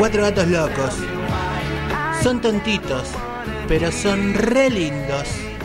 Cuatro gatos locos. Son tontitos, pero son re lindos.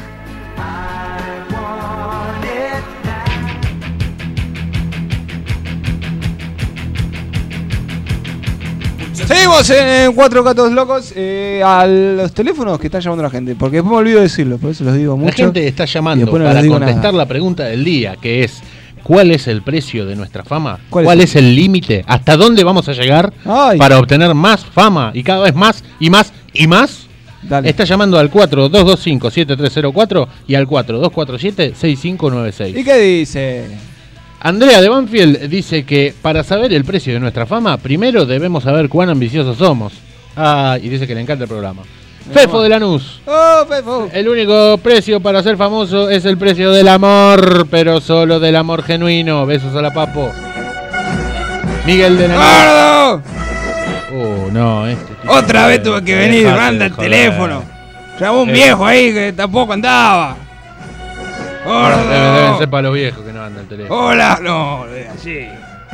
Seguimos en Cuatro Gatos Locos. A los teléfonos que está llamando la gente, porque después me olvido decirlo, por eso los digo mucho. La gente está llamando para contestar la pregunta del día, que es: ¿cuál es el precio de nuestra fama? ¿Cuál es el límite? ¿Hasta dónde vamos a llegar para obtener más fama? Y cada vez más y más y más. Dale. Está llamando al 4225-7304 y al 4247-6596. ¿Y qué dice? Andrea de Banfield dice que para saber el precio de nuestra fama, primero debemos saber cuán ambiciosos somos. Y dice que le encanta el programa. Fefo de Lanús. Fefo. El único precio para ser famoso es el precio del amor, pero solo del amor genuino. Besos a la Papo. Miguel de Lanús. No, otra vez tuve que venir, manda el teléfono. Llamó un viejo ahí que tampoco andaba. Gordo. Deben ser para los viejos que no andan el teléfono. Hola, no, así.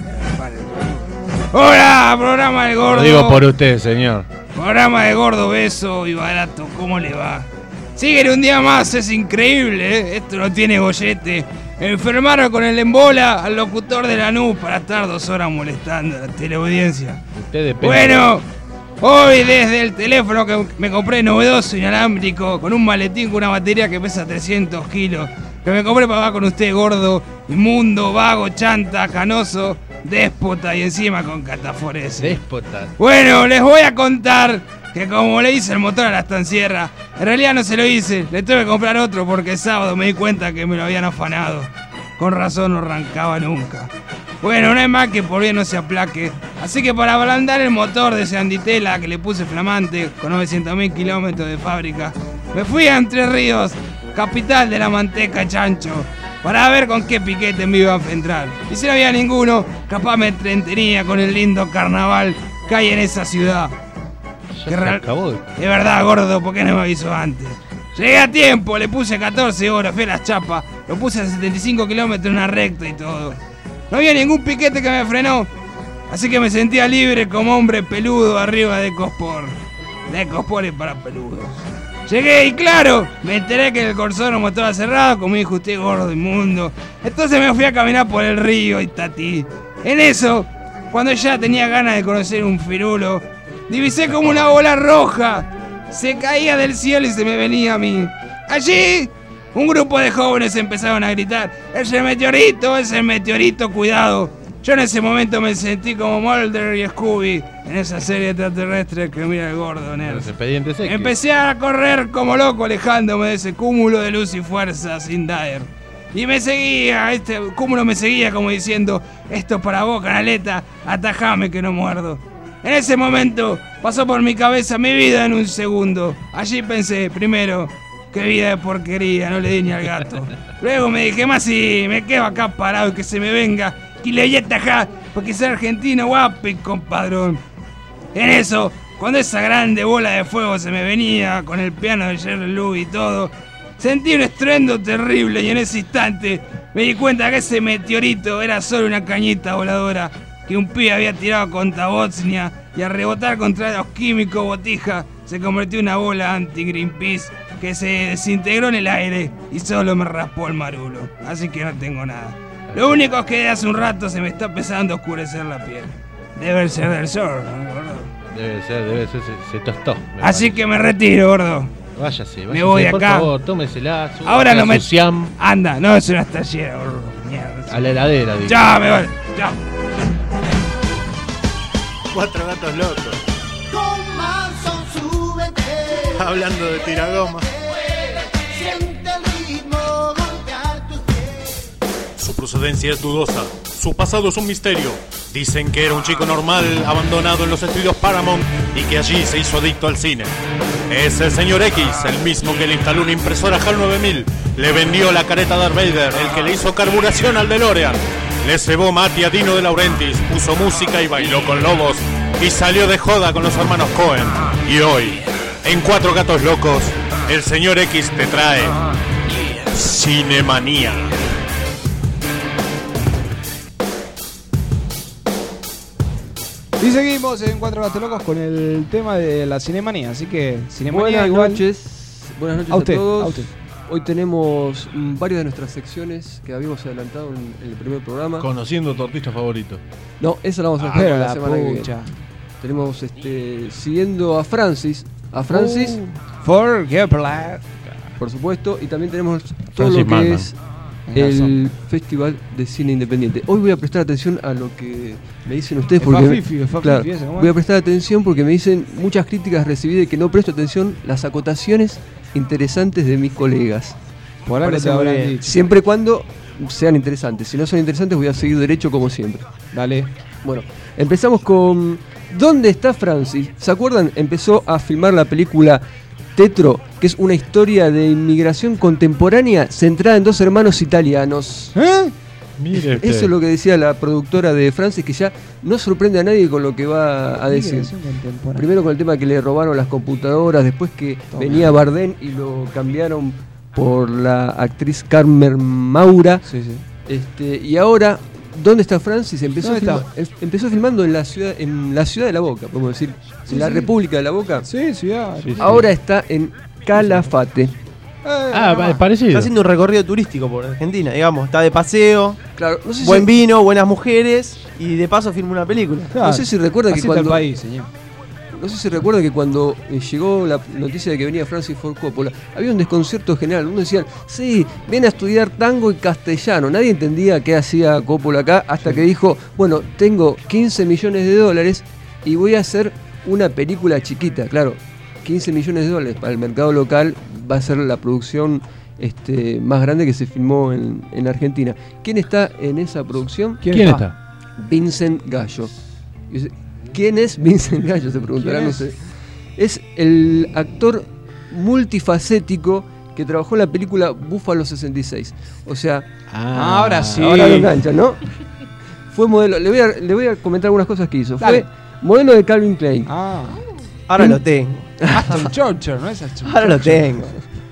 Hola, programa del Gordo. Lo digo por usted, señor. Programa de Gordo, beso y barato, ¿cómo le va? Siguen un día más, es increíble, ¿eh? Esto no tiene gollete. Enfermaron con el embola al locutor de Lanús para estar 2 horas molestando a la teleaudiencia. Bueno, hoy desde el teléfono que me compré novedoso, inalámbrico, con un maletín con una batería que pesa 300 kilos, que me compré para hablar con usted, gordo, inmundo, vago, chanta, canoso, déspota y encima con cataforesis. Déspota. Bueno, les voy a contar que como le hice el motor a la estancierra, en realidad no se lo hice, le tuve que comprar otro porque el sábado me di cuenta que me lo habían afanado. Con razón no arrancaba nunca. Bueno, no es más que por bien no se aplaque. Así que para ablandar el motor de ese Anditela que le puse flamante con 900.000 kilómetros de fábrica, me fui a Entre Ríos, capital de la manteca chancho, para ver con qué piquete me iba a enfrentar. Y si no había ninguno, capaz me entretenía con el lindo carnaval que hay en esa ciudad. Ya se acabó. De verdad, gordo, ¿por qué no me avisó antes? Llegué a tiempo, le puse 14 horas, fui a las chapas, lo puse a 75 kilómetros en una recta y todo. No había ningún piquete que me frenó, así que me sentía libre como hombre peludo arriba de Ecosport. De Ecosport es para peludos. Llegué y claro, me enteré que el Corsoro no estaba cerrado, como dijo usted, gordo inmundo. Entonces me fui a caminar por el río Itatí. En eso, cuando ya tenía ganas de conocer un firulo, divisé como una bola roja. Se caía del cielo y se me venía a mí. Allí, un grupo de jóvenes empezaron a gritar: ¡Es el meteorito, cuidado! Yo en ese momento me sentí como Mulder y Scooby en esa serie extraterrestre que mira el gordo nerd. Los expedientes X. Empecé a correr como loco alejándome de ese cúmulo de luz y fuerza sin Dyer. Y me seguía, este cúmulo me seguía como diciendo: esto es para vos, canaleta, atajame que no muerdo. En ese momento pasó por mi cabeza mi vida en un segundo. Allí pensé, primero, qué vida de porquería, no le di ni al gato. Luego me dije, más si me quedo acá parado y que se me venga y le voy a atajar, porque soy argentino guapo y compadrón. En eso, cuando esa grande bola de fuego se me venía con el piano de Jerry Lou y todo, sentí un estruendo terrible y en ese instante me di cuenta que ese meteorito era solo una cañita voladora que un pibe había tirado contra Bosnia y al rebotar contra los químicos Botija se convirtió en una bola anti-Greenpeace que se desintegró en el aire y solo me raspó el marulo. Así que no tengo nada. Lo único es que de hace un rato se me está empezando a oscurecer la piel. Debe ser del sol, ¿no, gordo? Debe ser, se tostó. Así que me retiro, gordo. Váyase, me voy por acá. Favor, tómesela. Ahora no me... Siam. Anda, no es una estallera, gordo. Mierda. A la heladera, digo. Chao, me voy. Chao. Cuatro gatos locos. Hablando de tiragoma. Su procedencia es dudosa, su pasado es un misterio. Dicen que era un chico normal, abandonado en los estudios Paramount y que allí se hizo adicto al cine. Es el señor X, el mismo que le instaló una impresora HAL 9000, le vendió la careta a Darth Vader, el que le hizo carburación al DeLorean, le cebó mate a Dino De Laurentiis, puso música y bailó con lobos y salió de joda con los hermanos Coen. Y hoy, en Cuatro Gatos Locos, el señor X te trae Cinemanía. Y seguimos en Cuatro Gatos Locos con el tema de la Cinemanía. Así que, Cinemanía buenas noches a todos. Hoy tenemos varias de nuestras secciones que habíamos adelantado en el primer programa. Conociendo tu artista favorito. No, esa la vamos a hacer la semana que viene. Tenemos siguiendo a Francis. Por supuesto. Y también tenemos todo lo que es el Festival de Cine Independiente. Hoy voy a prestar atención a lo que me dicen ustedes porque voy a prestar atención porque me dicen muchas críticas recibidas y que no presto atención las acotaciones interesantes de mis colegas. Siempre y cuando sean interesantes. Si no son interesantes voy a seguir derecho como siempre. Dale. Bueno, empezamos con ¿dónde está Francis? ¿Se acuerdan? Empezó a filmar la película Tetro, que es una historia de inmigración contemporánea centrada en dos hermanos italianos. Mire usted. Eso es lo que decía la productora de Francis, que ya no sorprende a nadie con lo que va a decir. Primero con el tema que le robaron las computadoras, después que venía Bardem y lo cambiaron por la actriz Carmen Maura. Y ahora, ¿dónde está Francis? Empezó filmando en la ciudad de La Boca, podemos decir. En la República de La Boca. Ciudad. Ahora está en Calafate. Parecido. Está haciendo un recorrido turístico por Argentina, digamos. Está de paseo, claro, no sé buen vino, buenas mujeres y de paso filma una película. Claro. No sé si recuerda que cuando... país, señor. No sé si recuerda que cuando llegó la noticia de que venía Francis Ford Coppola, había un desconcierto general. Uno decía, sí, viene a estudiar tango y castellano. Nadie entendía qué hacía Coppola acá hasta que dijo, bueno, tengo $15 millones y voy a hacer una película chiquita. Claro, $15 millones para el mercado local va a ser la producción más grande que se filmó en Argentina. ¿Quién está en esa producción? ¿Quién está? Vincent Gallo. ¿Quién es Vincent Gallo? Se preguntarán, no sé. Es el actor multifacético que trabajó en la película Búfalo 66. O sea, ahora sí. Ahora lo enganchan, ¿no? Fue modelo. Le voy a comentar algunas cosas que hizo. Dale. Fue modelo de Calvin Klein. Ahora lo tengo. Aston Churcher, ¿no es Aston Ahora lo tengo.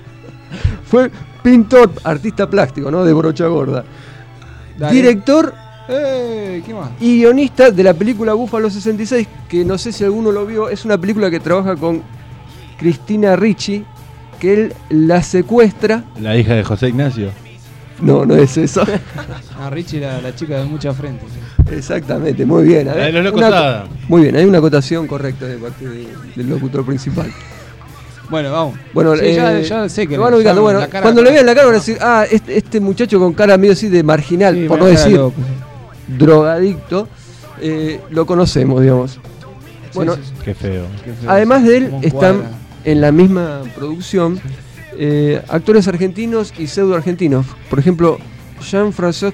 Fue pintor, artista plástico, ¿no? De brocha gorda. Dale. Director ¿qué más? Y guionista de la película Búfalo 66, que no sé si alguno lo vio, es una película que trabaja con Cristina Ricci, que él la secuestra. La hija de José Ignacio. No es eso. Ricci era la chica de mucha frente. Sí. Exactamente, muy bien. Muy bien, hay una acotación correcta de parte del locutor principal. Bueno, vamos. Bueno, sí, ya sé que lo van ubicando. Bueno, cuando le vean la cara van a decir, este muchacho con cara medio así de marginal, por no decir drogadicto, lo conocemos, digamos. Bueno, sí. Qué feo. Además de él, están en la misma producción actores argentinos y pseudo-argentinos. Por ejemplo, Jean-François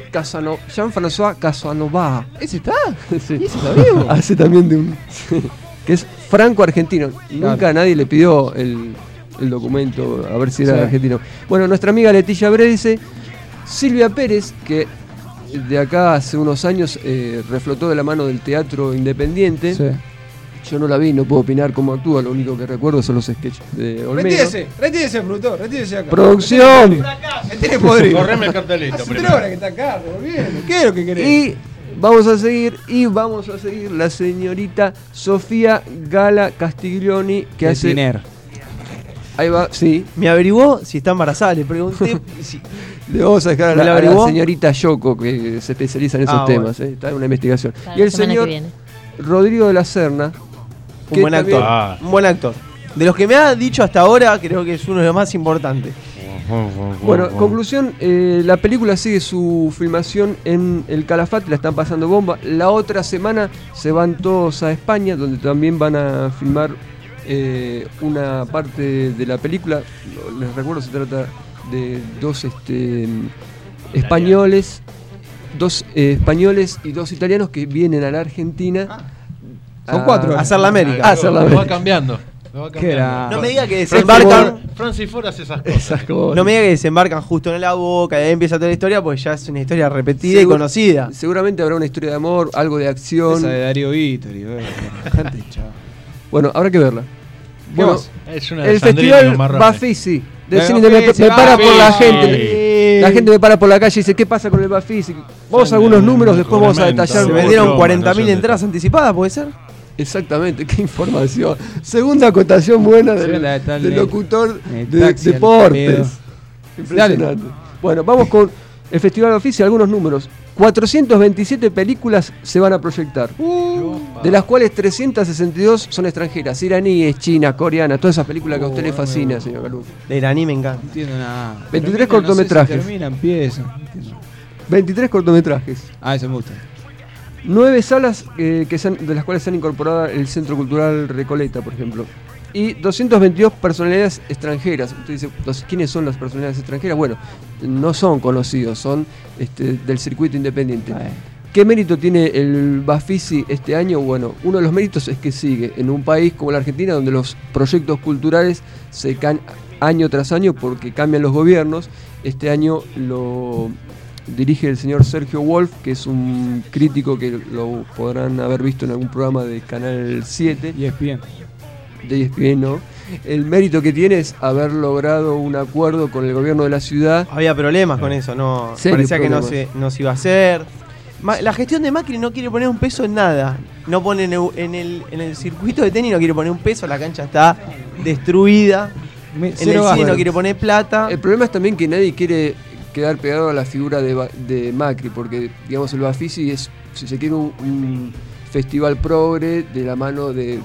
Casanova. ¿Ese está? Sí. ¿Y ese está vivo? Hace también de un... que es franco-argentino. Claro. Nunca nadie le pidió el documento a ver si era argentino. Bueno, nuestra amiga Leticia Bredice, Silvia Pérez, que de acá hace unos años reflotó de la mano del teatro independiente. Sí. Yo no la vi, no puedo opinar cómo actúa, lo único que recuerdo son los sketches de Olmedo. Retírese, productor, retírese acá. ¡Producción! Tiene podrido. Correme el cartelito. Hace 3 horas que está acá, volviendo. ¿Qué es lo que querés? Y vamos a seguir la señorita Sofía Gala Castiglioni, que hace... Ciner. Ahí va, sí. Me averiguó si está embarazada, le pregunté si... Le vamos a dejar a la señorita Yoko, que se especializa en esos temas, está en una investigación. Y el señor Rodrigo de la Serna. Un buen actor. Un buen actor. De los que me ha dicho hasta ahora, creo que es uno de los más importantes. Bueno, conclusión, la película sigue su filmación en el Calafate, la están pasando bomba. La otra semana se van todos a España, donde también van a filmar una parte de la película. Les recuerdo, se trata de dos españoles y 2 italianos que vienen a la Argentina. Son 4. A hacer la América. Lo va cambiando. No me diga que desembarcan. Francis Ford hace esas cosas. No me diga que desembarcan justo en La Boca y ahí empieza toda la historia, porque ya es una historia repetida y conocida. Seguramente habrá una historia de amor, algo de acción. Esa de Darío Vittori. Bueno, habrá que verla. Bueno, es una de el festival Bafisi del cine me para por la gente. La gente me para por la calle y dice, ¿qué pasa con el Bafisi? Vamos a algunos números, después vamos a detallar. Se vendieron 40.000 entradas anticipadas, ¿puede ser? Exactamente, qué información. Segunda acotación buena del locutor de deportes. Impresionante. Bueno, vamos con el Festival de Oficio, algunos números. 427 películas se van a proyectar, de las cuales 362 son extranjeras, iraníes, chinas, coreanas, todas esas películas que a usted le fascina, señor Calú. De iraní me encanta. No entiendo nada. 23 cortometrajes. No sé si termina, empieza. 23 cortometrajes. Eso me gusta. 9 salas de las cuales se han incorporado el Centro Cultural Recoleta, por ejemplo. Y 222 personalidades extranjeras. Usted dice, ¿quiénes son las personalidades extranjeras? Bueno, no son conocidos, son del circuito independiente. ¿Qué mérito tiene el Bafisi este año? Bueno, uno de los méritos es que sigue en un país como la Argentina, donde los proyectos culturales se caen año tras año porque cambian los gobiernos. Este año lo dirige el señor Sergio Wolf, que es un crítico que lo podrán haber visto en algún programa de Canal 7. ESPN. De ESPN, ¿no? El mérito que tiene es haber logrado un acuerdo con el gobierno de la ciudad. Había problemas con eso, ¿no? Parecía que no se iba a hacer. La gestión de Macri no quiere poner un peso en nada. No pone en el circuito de tenis, no quiere poner un peso, la cancha está destruida. En el cine no quiere poner plata. El problema es también que nadie quiere quedar pegado a la figura de Macri, porque digamos el Bafisi es, si se quiere, un festival progre de la mano de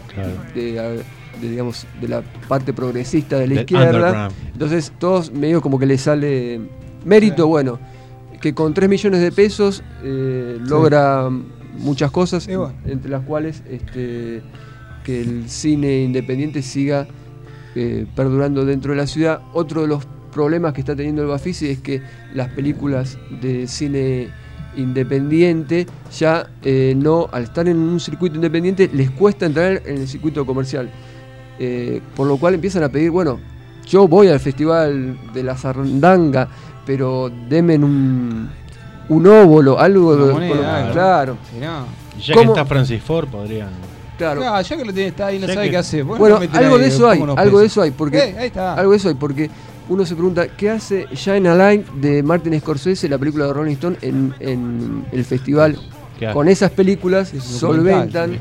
la parte progresista de la izquierda. Entonces todos medio como que le sale mérito, bueno, que con 3 millones de pesos logra muchas cosas, entre las cuales que el cine independiente siga perdurando dentro de la ciudad. Otro de los problemas que está teniendo el Bafisi es que las películas de cine independiente ya al estar en un circuito independiente les cuesta entrar en el circuito comercial, por lo cual empiezan a pedir, bueno, yo voy al festival de la Sarandanga, pero denme un óvulo, algo claro. Y ya que está Francis Ford podrían. Claro, ya que lo tiene, está ahí, no sabe qué hacer. Bueno, algo de eso hay, porque uno se pregunta, ¿qué hace Shine a Light de Martin Scorsese, la película de Rolling Stone, en el festival? Con esas películas solventan.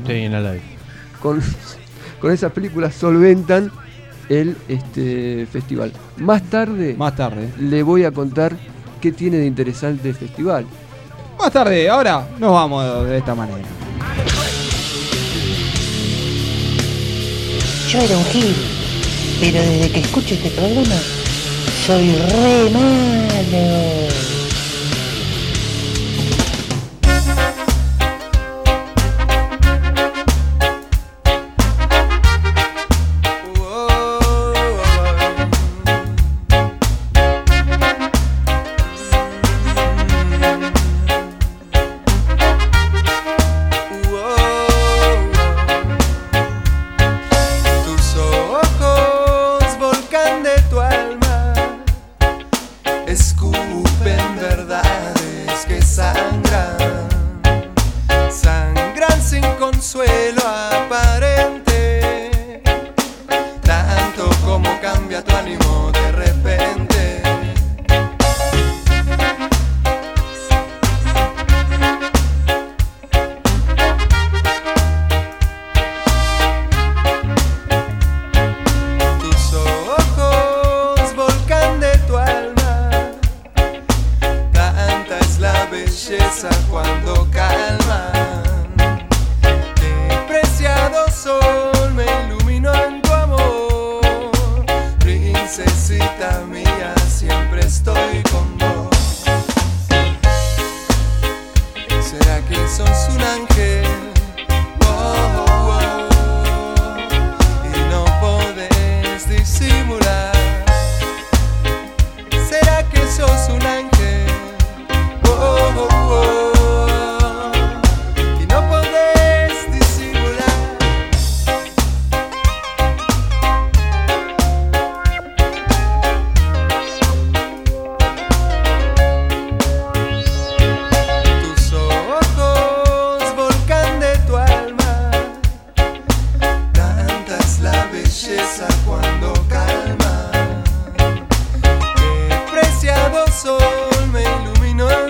Con esas películas solventan el festival. Más tarde le voy a contar qué tiene de interesante el festival. Más tarde, ahora nos vamos de esta manera. Yo era un gil, pero desde que escucho este programa soy re malo.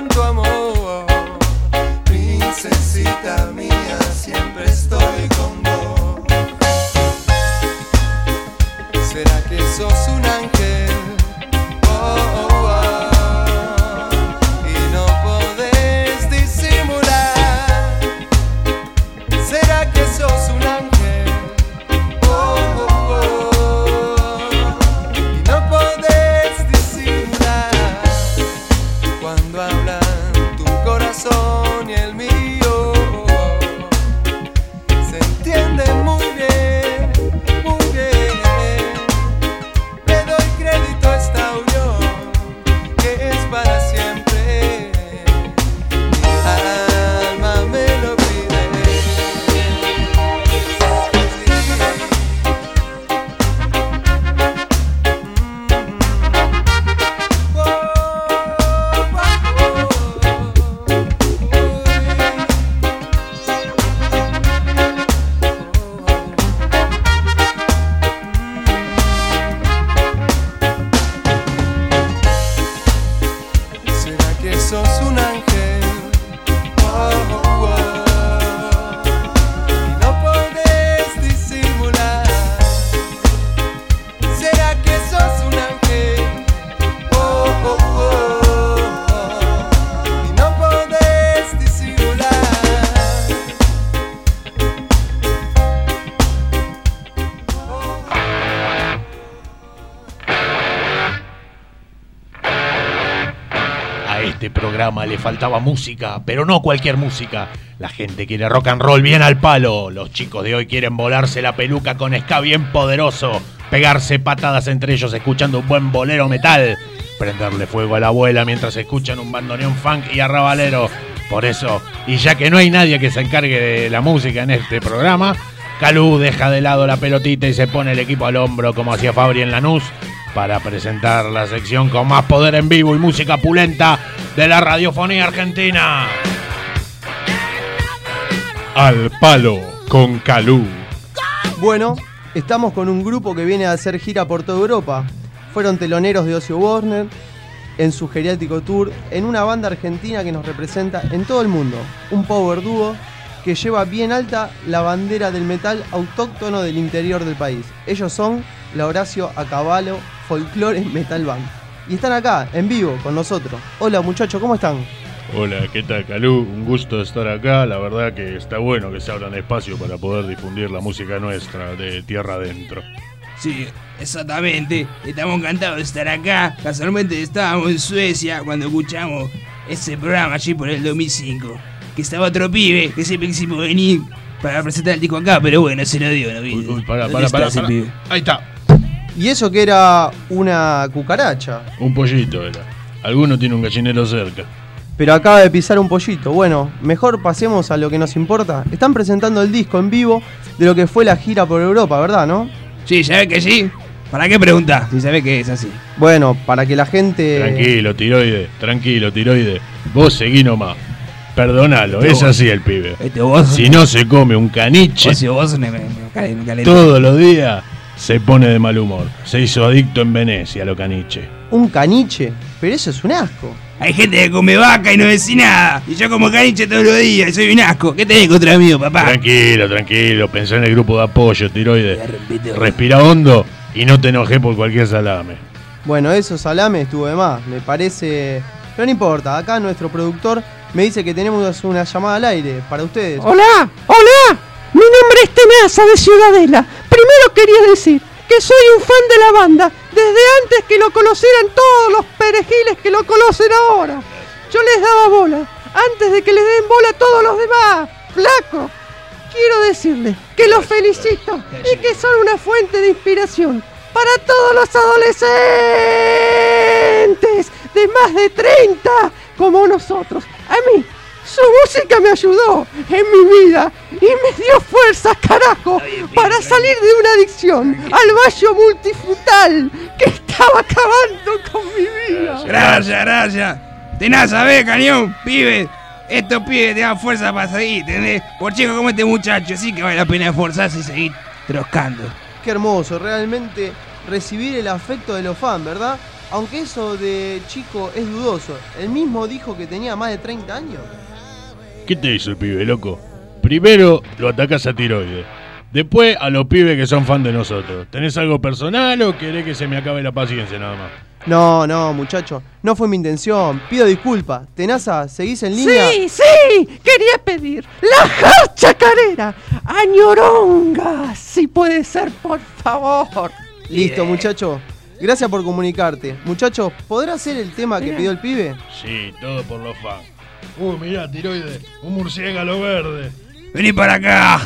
Princesita mía, siempre estoy con vos. programa le faltaba música, pero no cualquier música. La gente quiere rock and roll bien al palo. Los chicos de hoy quieren volarse la peluca con ska bien poderoso, pegarse patadas entre ellos escuchando un buen bolero metal, prenderle fuego a la abuela mientras escuchan un bandoneón funk y arrabalero. Por eso, y ya que no hay nadie que se encargue de la música en este programa, Calú deja de lado la pelotita y se pone el equipo al hombro como hacía Fabri en Lanús para presentar la sección con más poder en vivo y música pulenta de la radiofonía argentina. Al palo con Calú. Bueno, estamos con un grupo que viene a hacer gira por toda Europa. Fueron teloneros de Ozzy Osbourne en su geriátrico tour, en una banda argentina que nos representa en todo el mundo. Un power dúo que lleva bien alta la bandera del metal autóctono del interior del país. Ellos son la Horacio Acabalo Folklore Metal Band. Y están acá, en vivo, con nosotros. Hola muchachos, ¿cómo están? Hola, ¿qué tal, Calú? Un gusto estar acá. La verdad que está bueno que se abran espacio para poder difundir la música nuestra de tierra adentro. Sí, exactamente. Estamos encantados de estar acá. Casualmente estábamos en Suecia cuando escuchamos ese programa allí por el 2005. Que estaba otro pibe que siempre quisimos venir para presentar el disco acá, pero bueno, se nos dio, ¿no? Uy, pará. Ahí está. Y eso que era una cucaracha. Un pollito era. Alguno tiene un gallinero cerca. Pero acaba de pisar un pollito. Bueno, mejor pasemos a lo que nos importa. Están presentando el disco en vivo de lo que fue la gira por Europa, ¿verdad, no? Sí, ¿sabés que sí? ¿Para qué preguntás? Si sabés que es así. Bueno, para que la gente... Tranquilo, tiroide. Vos seguí nomás. Perdónalo, es así el pibe. Si no se come un caniche, todos los días se pone de mal humor. Se hizo adicto en Venecia a lo caniche. ¿Un caniche? Pero eso es un asco. Hay gente que come vaca y no decís nada. Y yo como caniche todos los días y soy un asco. ¿Qué tenés contra mí, papá? Tranquilo. Pensá en el grupo de apoyo, tiroide. Respira hondo y no te enojes por cualquier salame. Bueno, eso salame estuvo de más. Me parece... Pero no importa. Acá nuestro productor me dice que tenemos una llamada al aire para ustedes. Hola. Mi nombre es Tenaza de Ciudadela. Primero quería decir que soy un fan de la banda desde antes que lo conocieran todos los perejiles que lo conocen ahora. Yo les daba bola antes de que les den bola a todos los demás. Flaco, quiero decirles que los felicito y que son una fuente de inspiración para todos los adolescentes de más de 30 como nosotros. A mí su música me ayudó en mi vida y me dio fuerza, carajo, para salir de una adicción al bayo multifrutal que estaba acabando con mi vida. Gracias. Tenaza, ve, cañón, pibe. Estos pibes te dan fuerza para seguir, ¿entendés? Por chicos como este muchacho, sí que vale la pena esforzarse y seguir troscando. Qué hermoso, realmente recibir el afecto de los fans, ¿verdad? Aunque eso de chico es dudoso. Él mismo dijo que tenía más de 30 años. ¿Qué te hizo el pibe, loco? Primero lo atacás a tiroide. Después a los pibes que son fan de nosotros. ¿Tenés algo personal o querés que se me acabe la paciencia nada más? No, muchacho. No fue mi intención. Pido disculpas. Tenaza, ¿seguís en línea? Sí. Quería pedir la jarcha carera. Añoronga. Si puede ser, por favor. Listo, muchacho. Gracias por comunicarte. Muchachos, ¿podrá ser el tema que pidió el pibe? Sí, todo por los fans. Mirá, tiroide, un murciélago verde. Vení para acá.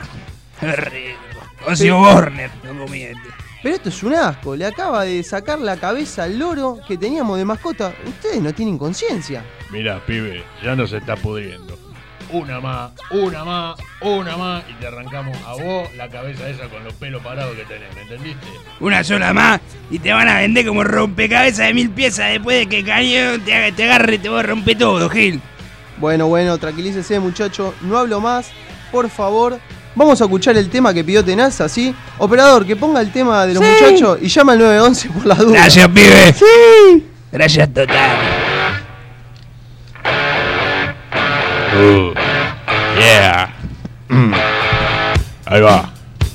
Ozzy Osbourne, no comiente. Pero esto es un asco. Le acaba de sacar la cabeza al loro que teníamos de mascota. Ustedes no tienen conciencia. Mirá, pibe, ya nos está pudriendo. Una más, y te arrancamos a vos la cabeza esa con los pelos parados que tenés, ¿me entendiste? Una sola más y te van a vender como rompecabezas de 1000 piezas después de que el cañón te agarre y te va a romper todo, Gil. Bueno, tranquilícese, muchacho. No hablo más, por favor. Vamos a escuchar el tema que pidió Tenaza, ¿sí? Operador, que ponga el tema de los muchachos y llama al 911 por la duda. Gracias, pibe. Sí. Gracias total. Yeah. Ahí va.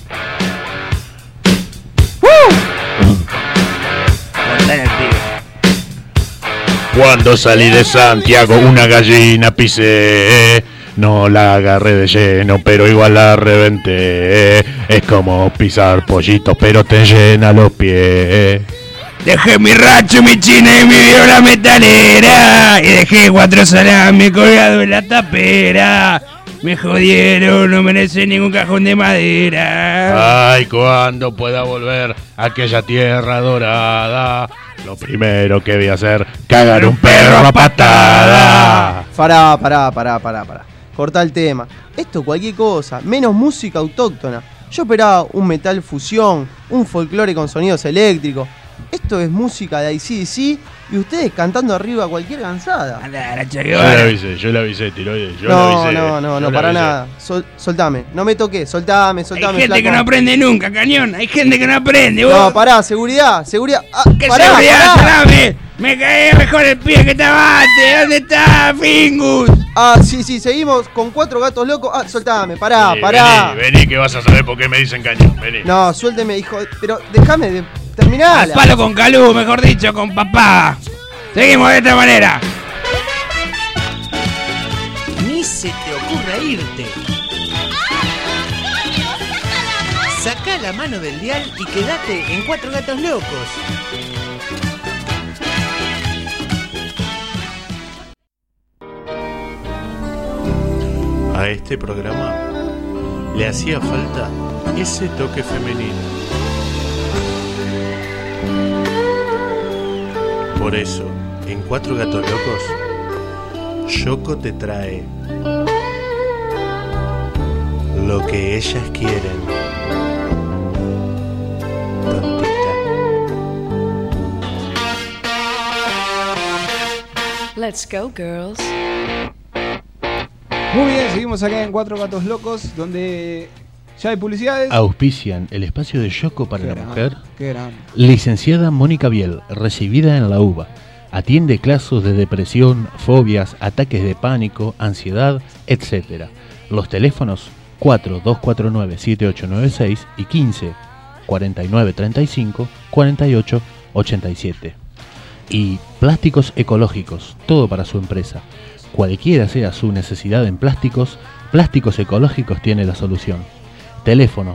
Cuando salí de Santiago una gallina pisé. No la agarré de lleno, pero igual la reventé. Es como pisar pollitos, pero te llena los pies. Dejé mi racho, mi china y mi viola metalera. Y dejé 4 salames colgados en la tapera. Me jodieron, no merece ningún cajón de madera. Ay, cuando pueda volver a aquella tierra dorada, lo primero que voy a hacer, cagar un perro a patada. Pará. Cortá el tema. Esto cualquier cosa, menos música autóctona. Yo esperaba un metal fusión, un folclore con sonidos eléctricos. Esto es música de AC/DC y ustedes cantando arriba cualquier gansada. Yo le avisé, tiroides. No, para nada. Soltame, no me toques, soltame. Hay gente que no aprende nunca, cañón. Hay gente que no aprende, vos. No, pará, seguridad. ¿Qué seguridad, salame? Me caí mejor el pie que te abate. ¿Dónde está Fingus? Sí, seguimos con 4 gatos locos. Soltame, pará. Vení, que vas a saber por qué me dicen cañón. Vení. No, suélteme, hijo. Pero déjame de terminar. Al palo con Calú, mejor dicho, con papá. Seguimos de esta manera. Ni se te ocurra irte. Sacá la mano del dial y quédate en 4 gatos locos. A este programa le hacía falta ese toque femenino. Por eso, en 4 gatos locos, Yoko te trae lo que ellas quieren. Tontita. Let's go, girls. Muy bien, seguimos acá en 4 gatos locos, donde ya hay publicidades. Auspician el espacio de Yoko para la mujer. Qué grande. Licenciada Mónica Biel, recibida en la UBA. Atiende casos de depresión, fobias, ataques de pánico, ansiedad, etc. Los teléfonos 4249-7896 y 15-4935-4887. Y Plásticos Ecológicos, todo para su empresa. Cualquiera sea su necesidad en plásticos, Plásticos Ecológicos tiene la solución. Teléfono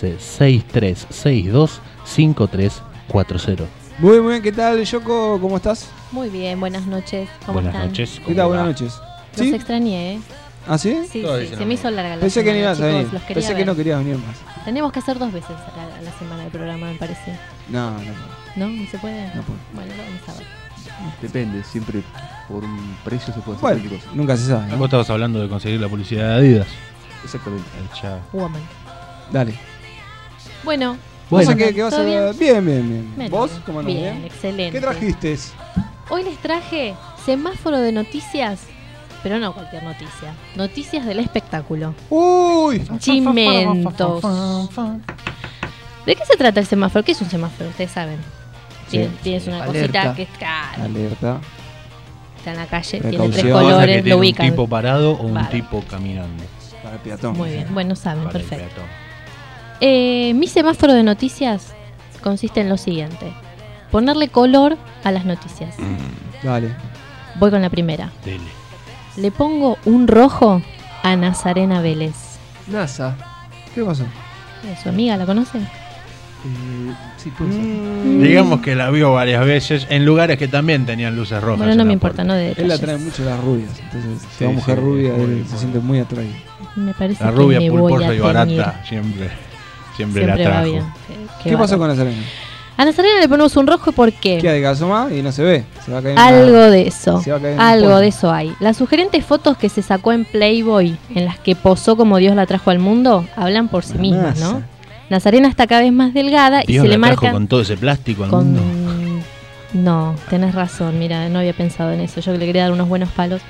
15-6362-5340. Muy bien, ¿qué tal, Yoko? ¿Cómo estás? Muy bien, buenas noches. ¿Cómo están? Buenas noches. ¿Qué tal? Buenas noches. Los extrañé, ¿eh? ¿Ah, sí? Sí, se me hizo larga la Pensé semana, que no ibas a venir. Pensé que no querías venir más. Tenemos que hacer 2 veces a la semana el programa, me parece. No. ¿No? ¿No se puede? No puedo. Bueno, lo vamos a ver. Depende, siempre por un precio se puede hacer Bueno, cualquier cosa. nunca se sabe, ¿no? Vos estabas hablando de conseguir la publicidad de Adidas. Exactamente. Woman. Dale. Bueno. ¿Qué vas a ver? Bien. Menos. ¿Vos? ¿Cómo andás? Bien, excelente. ¿Qué trajiste? Hoy les traje semáforo de noticias, pero no cualquier noticia. Noticias del espectáculo. ¡Uy! Chimentos. ¿De qué se trata el semáforo? ¿Qué es un semáforo? Ustedes saben. Tienes una cosita que está alerta. Está en la calle, Precaución. tiene 3 colores, lo ubican. ¿Un tipo parado o un tipo caminando? Para el peatón. Muy bien, bueno, saben, Para el perfecto. peatón. Mi semáforo de noticias consiste en lo siguiente: ponerle color a las noticias. Dale. Voy con la primera. Dele. Le pongo un rojo a Nazarena Vélez. NASA. ¿Qué pasó? ¿Su amiga la conoce? Sí, puede ser. Digamos que la vio varias veces en lugares que también tenían luces rojas. Bueno, no me importa, no de Él detalles. atrae mucho las rubias. Entonces, si una mujer rubia, él se siente muy atraído. Me parece La que rubia me voy pulposa a y teñir. barata siempre la va trajo. bien. ¿Qué pasó con Nazarena? A Nazarena le ponemos un rojo porque Queda de gasoma y no se ve. Se va a caer algo de eso. Se va a caer en Algo polvo. de eso hay. Las sugerentes fotos que se sacó en Playboy, en las que posó como Dios la trajo al mundo, hablan por sí mismas, ¿no? Nazarena está cada vez más delgada y Dios se le la trajo marca con todo ese plástico al mundo. No, tenés razón, mira, no había pensado en eso. Yo que le quería dar unos buenos palos.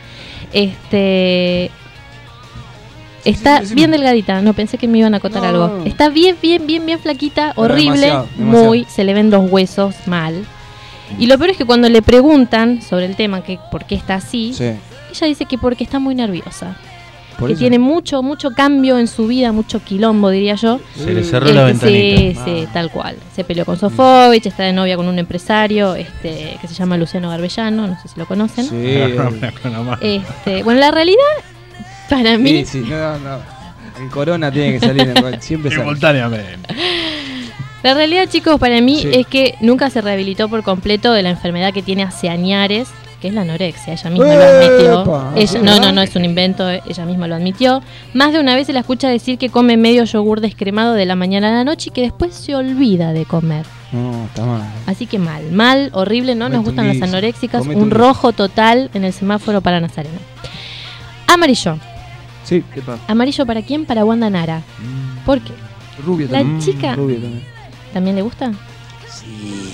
Está sí, bien delgadita, no pensé que me iban a acotar No. algo. Está bien flaquita, Pero horrible, demasiado. muy, se le ven los huesos mal. Y lo peor es que cuando le preguntan sobre el tema, que por qué está así, Sí. ella dice que porque está muy nerviosa. Por Que eso. tiene mucho cambio en su vida, mucho quilombo, diría yo. Se le cerró la ventanita. Sí, tal cual. Se peleó con Sofovich, está de novia con un empresario que se llama Luciano Garbellano, no sé si lo conocen. Sí. Bueno, la realidad, para mí, Sí. No. El corona tiene que salir siempre sale. Simultáneamente. La realidad, chicos, para mí es que nunca se rehabilitó por completo de la enfermedad que tiene hace añares, que es la anorexia. Ella misma lo admitió. No es un invento, ella misma lo admitió. Más de una vez se la escucha decir que come medio yogur descremado de la mañana a la noche y que después se olvida de comer. No, está mal. Así que mal, horrible, no nos gustan las anoréxicas. Un rojo total en el semáforo para Nazarena. Amarillo. Sí, ¿qué pasa? ¿Amarillo para quién? Para Wanda Nara. ¿Por qué? Rubia también. La chica. Rubia también. ¿También le gusta? Sí.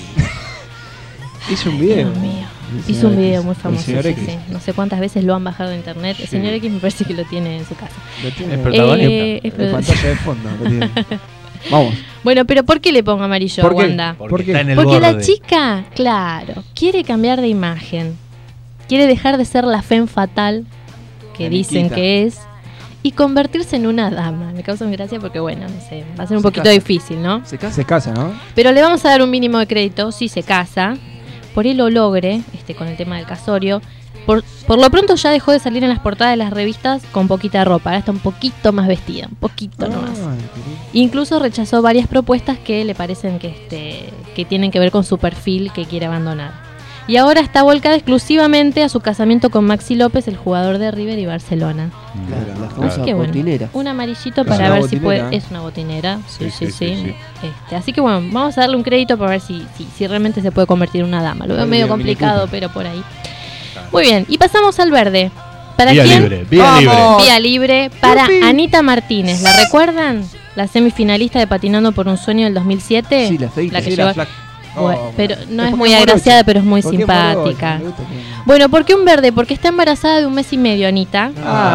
Hizo un video. Dios mío. Hizo un video muy famoso. Sí. No sé cuántas veces lo han bajado de internet. El señor X me parece que lo tiene en su casa. Lo tiene en pantalla de fondo. Lo tiene. Vamos. Bueno, pero ¿por qué le pongo amarillo a Wanda? Porque está en el Porque borde. La chica, claro, quiere cambiar de imagen. Quiere dejar de ser la femme fatal que dicen que es y convertirse en una dama. Me causa gracia porque, bueno, no sé, va a ser un poquito difícil, ¿no? Se casa, ¿no? Pero le vamos a dar un mínimo de crédito si se casa. Por él lo logre, con el tema del casorio. Por lo pronto ya dejó de salir en las portadas de las revistas con poquita ropa. Ahora está un poquito más vestida, un poquito nomás. Incluso rechazó varias propuestas que le parecen que tienen que ver con su perfil que quiere abandonar. Y ahora está volcada exclusivamente a su casamiento con Maxi López, el jugador de River y Barcelona. Claro, la famosa botinera. Un amarillito para ver si puede. Es una botinera. Sí. Así que bueno, vamos a darle un crédito para ver si realmente se puede convertir en una dama. Lo veo medio complicado, pero por ahí. Muy bien, y pasamos al verde. ¿Para quién? Vía libre para Anita Martínez. ¿La recuerdan? La semifinalista de Patinando por un Sueño del 2007. Sí, la feita. La que lleva... pero no es muy agraciada, pero es muy simpática. Bueno, ¿por qué un verde? Porque está embarazada de 1 mes y medio, Anita.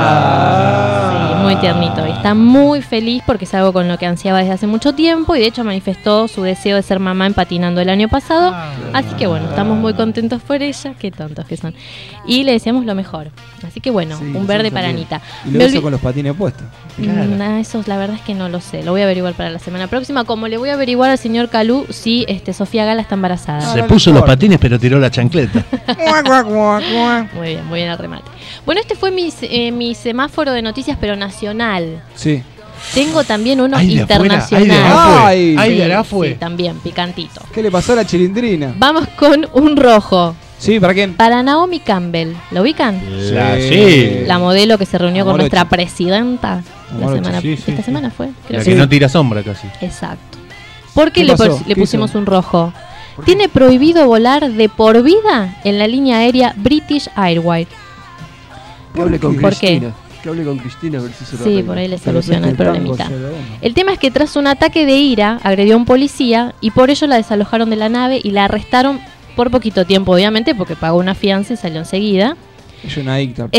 Sí, muy tiernito. Y está muy feliz porque es algo con lo que ansiaba desde hace mucho tiempo. Y de hecho manifestó su deseo de ser mamá en Patinando el año pasado. Así que bueno, estamos muy contentos por ella. Qué tontos que son. Y le deseamos lo mejor. Así que bueno, un verde para Anita. Y lo hizo con los patines puestos. Eso la verdad es que no lo sé. Lo voy a averiguar para la semana próxima. Como le voy a averiguar al señor Calú si Sofía Gala está embarazada. Se puso los patines pero tiró la chancleta. Muy bien el remate. Bueno, este fue mi semáforo de noticias, pero nacional. Sí. Tengo también uno internacional. Ahí fue. Sí, también, picantito. ¿Qué le pasó a la chilindrina? Vamos con un rojo. Sí, ¿para quién? Para Naomi Campbell. ¿Lo ubican? Sí. La modelo que se reunió con nuestra presidenta esta semana fue. Creo que no tira sombra casi. Exacto. ¿Por qué le pusimos un rojo? Tiene prohibido volar de por vida en la línea aérea British Airways. Que hable con ¿Por Cristina. qué? Que hable con Cristina a ver si se lo Sí, por ahí le soluciona el problemita. El tema es que tras un ataque de ira agredió a un policía y por ello la desalojaron de la nave y la arrestaron por poquito tiempo, obviamente, porque pagó una fianza y salió enseguida. Es una adicta.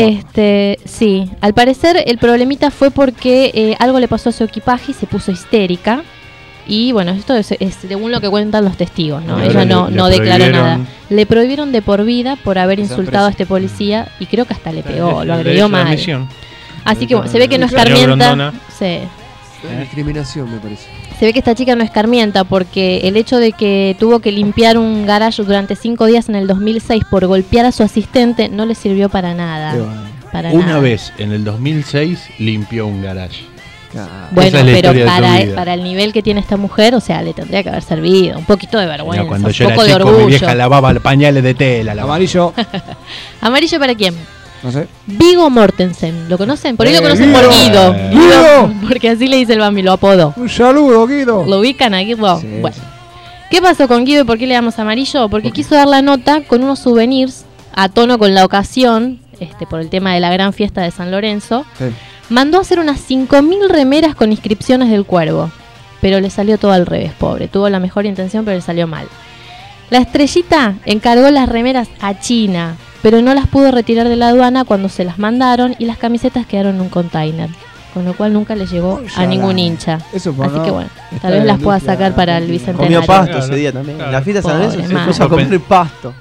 Sí, al parecer el problemita fue porque algo le pasó a su equipaje y se puso histérica. Y bueno, esto es según lo que cuentan los testigos, ¿no? Ella no declaró nada. Le prohibieron de por vida por haber insultado a este policía y creo que hasta le pegó, lo agredió mal. Así que se ve que no escarmienta. Sí. Discriminación, me parece. Se ve que esta chica no escarmienta porque el hecho de que tuvo que limpiar un garage durante 5 días en el 2006 por golpear a su asistente no le sirvió para nada. Una vez en el 2006 limpió un garage. Bueno, pero para el nivel que tiene esta mujer, o sea, le tendría que haber servido un poquito de vergüenza, cuando un yo poco era de chico, orgullo. mi vieja lavaba pañales de tela. Amarillo. ¿Amarillo para quién? No sé. Viggo Mortensen, ¿lo conocen? Por ahí lo conocen por Guido. Guido, porque así le dice el Bambi, lo apodó. Un saludo, Guido. ¿Lo ubican a Guido? Sí, bueno. ¿Qué pasó con Guido y por qué le damos amarillo? Porque quiso dar la nota con unos souvenirs a tono con la ocasión, por el tema de la gran fiesta de San Lorenzo. Sí. Mandó a hacer unas 5.000 remeras con inscripciones del Cuervo, pero le salió todo al revés, pobre. Tuvo la mejor intención, pero le salió mal. La estrellita encargó las remeras a China, pero no las pudo retirar de la aduana cuando se las mandaron y las camisetas quedaron en un container, con lo cual nunca le llegó a ningún hincha. Así que bueno, tal vez las pueda sacar para el bicentenario. Comió pasto ese día también. La fiesta de San Lorenzo se puso a comer pasto.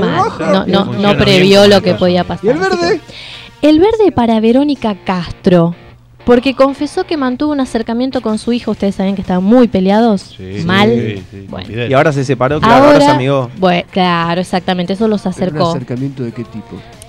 No previó lo que podía pasar. ¿Y el verde? El verde para Verónica Castro, porque confesó que mantuvo un acercamiento con su hijo. Ustedes saben que estaban muy peleados, mal. Sí. Bueno. Y ahora se separó, claro, ahora se amigó. Bueno, claro, exactamente, eso los acercó. ¿Un acercamiento de qué tipo?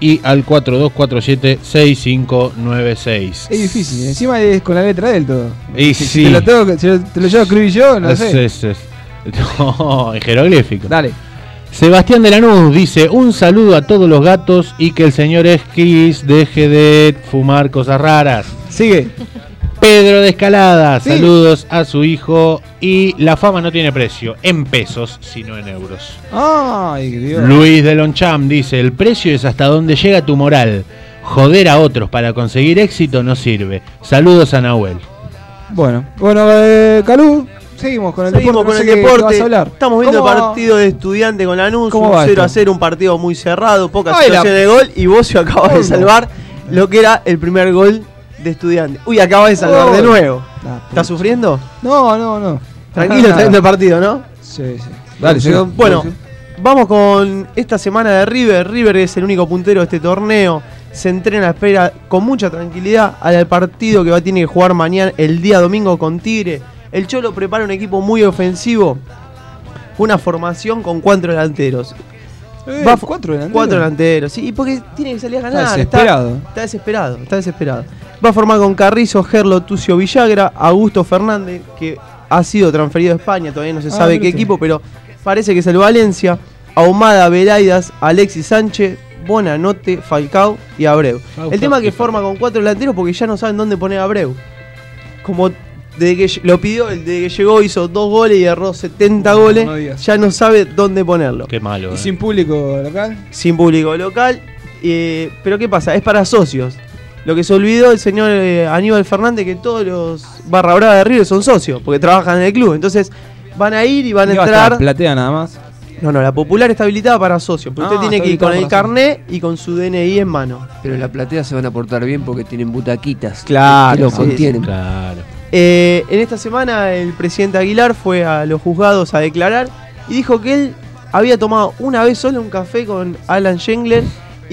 y al 4247-6596. Es difícil, encima es con la letra de él todo. Y si sí. te lo llevo a escribir yo, no sé. No, en jeroglífico. Dale. Sebastián de Lanús dice: un saludo a todos los gatos y que el señor Esquis deje de fumar cosas raras. Sigue. Pedro de Escalada, sí. Saludos a su hijo. Y la fama no tiene precio, en pesos, sino en euros. Ay, Dios. Luis de Loncham dice: el precio es hasta donde llega tu moral. Joder a otros para conseguir éxito no sirve. Saludos a Nahuel. Bueno, Calú, seguimos con el deporte. ¿Qué vas a hablar? Estamos viendo el partido de Estudiante con Lanús, 0-0, un partido muy cerrado, pocas situaciones de gol, y Bocio acaba de salvar lo que era el primer gol de Estudiante. Uy, acaba de salvar de nuevo. ¿Estás sufriendo? No. Tranquilo, está viendo el partido, ¿no? Sí. Dale, bueno, vamos con esta semana de River. River es el único puntero de este torneo. Se entrena, espera con mucha tranquilidad al partido que tiene que jugar mañana, el día domingo, con Tigre. El Cholo prepara un equipo muy ofensivo, una formación con 4 delanteros. ¿4 delanteros? 4 delanteros, sí, y porque tiene que salir a ganar. Está desesperado. Va a formar con Carrizo, Gerlo, Tucio, Villagra, Augusto Fernández, que ha sido transferido a España, todavía no se sabe qué equipo, pero parece que es el Valencia. Ahumada, Velaidas, Alexis Sánchez, Bonanote, Falcao y Abreu. El tema es que forma con 4 delanteros porque ya no saben dónde poner a Abreu. Como desde que lo pidió, desde que llegó hizo 2 goles y erró 70 goles, ya no sabe dónde ponerlo. Qué malo. ¿Y sin público local? Sin público local, pero ¿qué pasa? Es para socios. Lo que se olvidó el señor Aníbal Fernández, que todos los barra brava de River son socios, porque trabajan en el club. Entonces van a ir y van a entrar. ¿Platea nada más? No, la Popular está habilitada para socios, pero usted tiene que ir con el carnet y con su DNI en mano. Pero la platea se van a portar bien porque tienen butaquitas. Claro, que lo contienen. Claro. En esta semana el presidente Aguilar fue a los juzgados a declarar y dijo que él había tomado una vez solo un café con Alan Schengler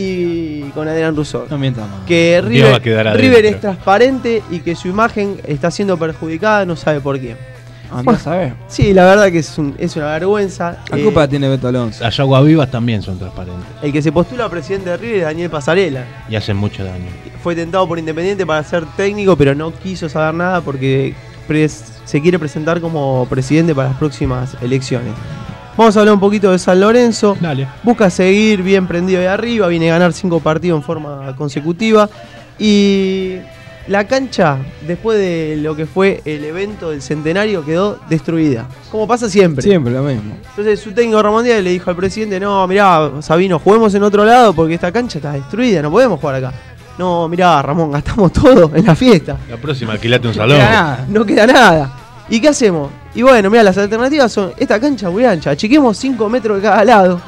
y con Adrián Rousseau. No mientas más. Que River es transparente y que su imagen está siendo perjudicada, no sabe por qué. Andás a ver. Sí, la verdad que es una vergüenza. La culpa tiene Beto Alonso. Las aguas vivas también son transparentes. El que se postula a presidente de River es Daniel Pasarela. Y hacen mucho daño. Fue tentado por Independiente para ser técnico, pero no quiso saber nada porque se quiere presentar como presidente para las próximas elecciones. Vamos a hablar un poquito de San Lorenzo. Dale. Busca seguir bien prendido de arriba, viene a ganar 5 partidos en forma consecutiva. Y la cancha, después de lo que fue el evento del centenario, quedó destruida. Como pasa siempre. Siempre lo mismo. Entonces su técnico Ramón Díaz le dijo al presidente: no, mirá, Sabino, juguemos en otro lado porque esta cancha está destruida, no podemos jugar acá. No, mirá, Ramón, gastamos todo en la fiesta. La próxima, alquilate un salón. No queda nada. ¿Y qué hacemos? Y bueno, mira, las alternativas son: esta cancha muy ancha, achiquemos 5 metros de cada lado.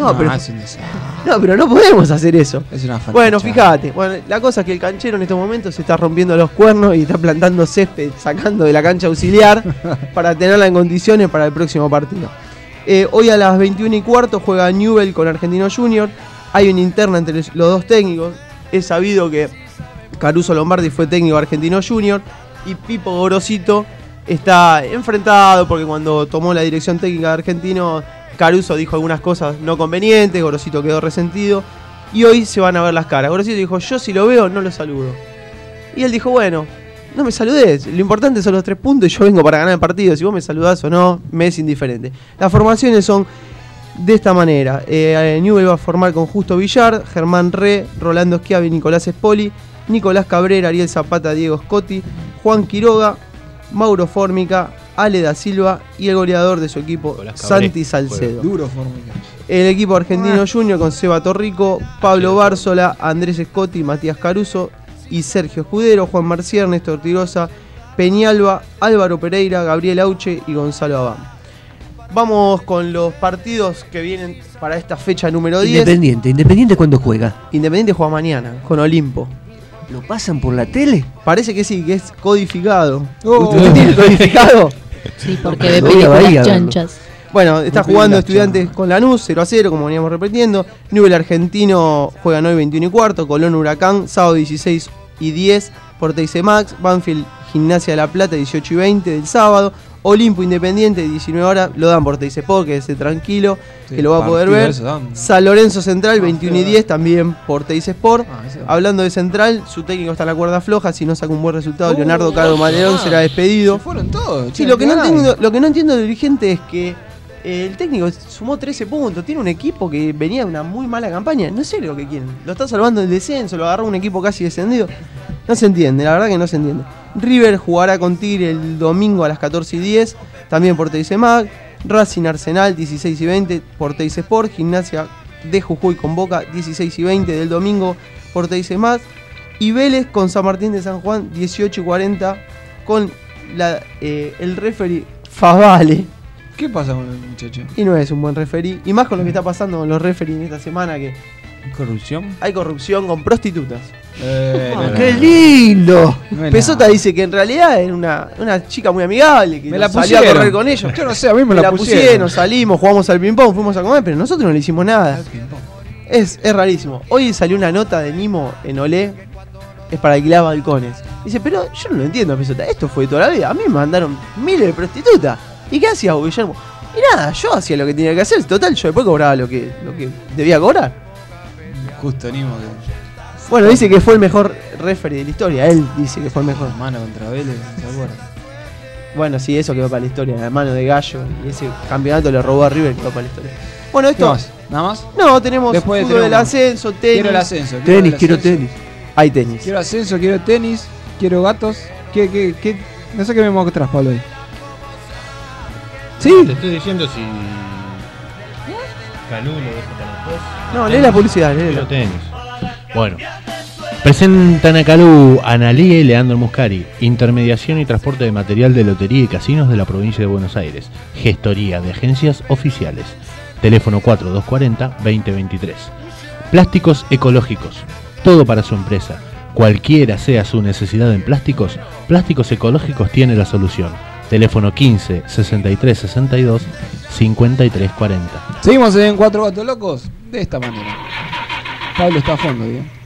Pero no podemos hacer eso. Es una fantasía. Bueno, fíjate. Bueno, la cosa es que el canchero en estos momentos se está rompiendo los cuernos y está plantando césped, sacando de la cancha auxiliar para tenerla en condiciones para el próximo partido. Hoy a las 21:15 juega Newell con Argentino Junior. Hay una interna entre los dos técnicos. Es sabido que Caruso Lombardi fue técnico de Argentino Junior y Pipo Gorosito está enfrentado porque cuando tomó la dirección técnica de Argentino, Caruso dijo algunas cosas no convenientes, Gorosito quedó resentido y hoy se van a ver las caras. Gorosito dijo: yo si lo veo no lo saludo. Y él dijo: bueno, no me saludes, lo importante son los 3 puntos y yo vengo para ganar el partido, si vos me saludás o no, me es indiferente. Las formaciones son de esta manera: Newell va a formar con Justo Villar, Germán Re, Rolando Schiavi, Nicolás Espoli, Nicolás Cabrera, Ariel Zapata, Diego Scotti, Juan Quiroga, Mauro Fórmica, Ale da Silva y el goleador de su equipo, Santi Salcedo. Duro Fórmica. El equipo argentino junior con Seba Torrico, Pablo Bárzola, Andrés Scotti, Matías Caruso y Sergio Escudero, Juan Marcier, Néstor Tirosa, Peñalba, Álvaro Pereira, Gabriel Auche y Gonzalo Abam. Vamos con los partidos que vienen para esta fecha número 10. Independiente ¿cuándo juega? Independiente juega mañana con Olimpo. ¿Lo pasan por la tele? Parece que sí, que es codificado. ¿Usted tiene codificado? Sí, porque ve películas chanchas. Bueno, está jugando Estudiantes con Lanús, 0-0, como veníamos repitiendo. Newell Argentino juegan hoy 21:15, Colón Huracán, sábado 16:10 por Teise Max. Banfield Gimnasia de La Plata, 18:20 del sábado. Olimpo Independiente, 19 horas, lo dan por Teis Sport, que es tranquilo, que lo va a poder ver. San Lorenzo Central, 21 y 10, también por Teis Sport. Hablando de Central, su técnico está en la cuerda floja, si no saca un buen resultado, Leonardo Caro Malerón será despedido. Se fueron todos. Sí, lo que no entiendo del dirigente es que el técnico sumó 13 puntos, tiene un equipo que venía de una muy mala campaña, no sé lo que quieren, lo está salvando del descenso, lo agarró un equipo casi descendido, no se entiende, la verdad que no se entiende. River jugará con Tigre el domingo a las 14 y 10, también por Teis Mag. Racing Arsenal 16 y 20 por Teis Sport. Gimnasia de Jujuy con Boca 16 y 20 del domingo por Teis Mag. Y Vélez con San Martín de San Juan 18 y 40 con el referee Favale. ¿Qué pasa con el muchacho? Y no es un buen referee. Y más con lo que está pasando con los referees en esta semana, que ¿corrupción? Hay corrupción con prostitutas. ¡Qué lindo! Pesota dice que en realidad era una chica muy amigable, que me la salió a correr con ellos. Yo no sé, a mí me la pusieron. Salimos, jugamos al ping-pong, fuimos a comer, pero nosotros no le hicimos nada. Es rarísimo. Hoy salió una nota de Nimo en Olé, es para alquilar balcones. Dice, pero yo no lo entiendo, Pesota, esto fue toda la vida. A mí me mandaron miles de prostitutas. ¿Y qué hacías vos, Guillermo? Y nada, yo hacía lo que tenía que hacer. Total, yo después cobraba lo que debía cobrar. Justo Nimo que... Bueno, dice que fue el mejor referee de la historia. Él dice que fue el mejor. Mano contra Vélez, ¿se acuerdan? Bueno, sí, eso quedó para la historia. La mano de Gallo. Y ese campeonato le robó a River, quedó para la historia. Bueno, esto... más? ¿Nada más? No, tenemos fútbol del ascenso, tenis. Quiero el ascenso. Quiero tenis. Hay tenis. Quiero ascenso, quiero tenis, quiero gatos. No sé qué me muestras, Pablo, ahí. Sí. Te estoy diciendo si... Calú lo dejo para después. No, lee la publicidad, quiero tenis. Bueno, presentan a Calú, Analía y Leandro Muscari. Intermediación y transporte de material de lotería y casinos de la provincia de Buenos Aires. Gestoría de agencias oficiales. Teléfono 4240-2023. Plásticos ecológicos. Todo para su empresa. Cualquiera sea su necesidad en plásticos, Plásticos Ecológicos tiene la solución. Teléfono 15 63 62 53 40. Seguimos en Cuatro Gatos Locos de esta manera. Pablo está a fondo, ¿bien?